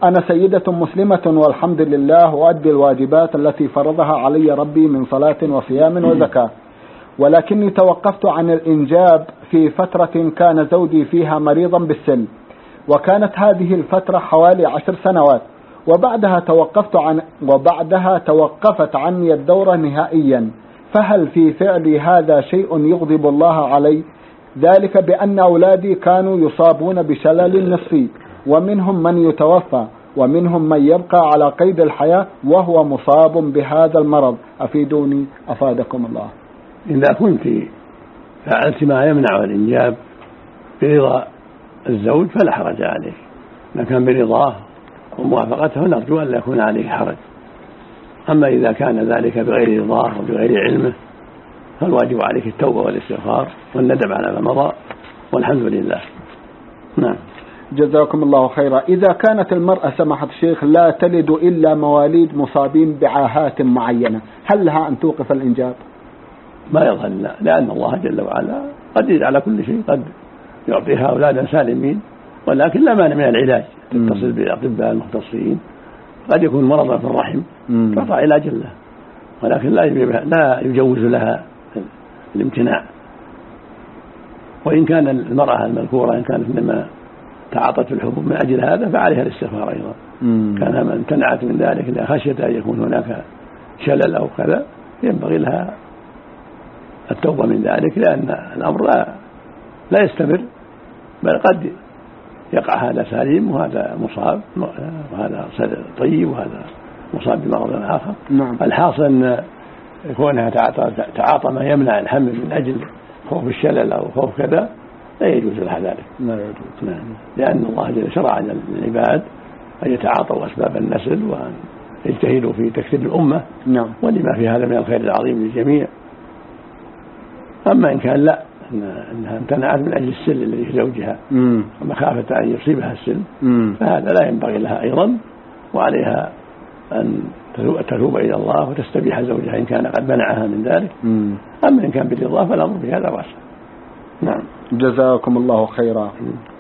أنا سيدة مسلمة والحمد لله وأدي الواجبات التي فرضها علي ربي من صلاة وصيام وزكاة، ولكني توقفت عن الإنجاب في فترة كان زوجي فيها مريضا بالسل، وكانت هذه الفترة حوالي 10 سنوات، وبعدها توقفت عني الدورة نهائيا، فهل في فعلي هذا شيء يغضب الله علي؟ ذلك بأن أولادي كانوا يصابون بشلل نصفي، ومنهم من يتوفى، ومنهم من يبقى على قيد الحياة وهو مصاب بهذا المرض، أفيدوني أفادكم الله. إذا كنت فعلت ما يمنع الإنجاب برضا الزوج فلا حرج عليك، ما كان برضاه وموافقته نرجو أن لا يكون عليه حرج. أما إذا كان ذلك بغير رضاه وبغير علمه فالواجب عليك التوبة والاستغفار والندم على ما مضى، والحمد لله. نعم. جزاكم الله خيرا. إذا كانت المرأة سماحة الشيخ لا تلد إلا مواليد مصابين بعاهات معينة، هل لها أن توقف الإنجاب؟ ما يظهر، لأن الله جل وعلا قدير على كل شيء، قد يعطيها أولادا سالمين، ولكن لا مانع من العلاج، تتصل بالأطباء المختصين، قد يكون مرضا في الرحم تعطى علاج له، ولكن لا يجوز لها الامتناع. وإن كان المرأة المذكورة إن كانت إنما تعاطت الحبوب من أجل هذا فعليها الاستغفار أيضا. كان من امتنعت من ذلك لخشية أن يكون هناك شلل أو كذا ينبغي لها التوبة من ذلك، لأن الأمر لا يستمر، بل قد يقع هذا سليم وهذا مصاب، وهذا طيب وهذا مصاب بمرض آخر. الحاصل أن كونها تعاطى ما يمنع الحمل من أجل خوف الشلل أو خوف كذا لا يجوز لها ذلك. لا يجوز. لأن الله جل شرع للعباد أن يتعاطوا أسباب النسل وأن يجتهدوا في تكثير الأمة. ولما في هذا من الخير العظيم للجميع. أما إن كان لا، أنها امتنعت من أجل السل الذي في زوجها ومخافة أن يصيبها السل، فهذا لا ينبغي لها أيضا، وعليها أن تتوب إلى الله وتستبيح زوجها إن كان قد منعها من ذلك. أما إن كان بالرضا فالأمر بهذا واسع. نعم. جزاكم الله خيرا.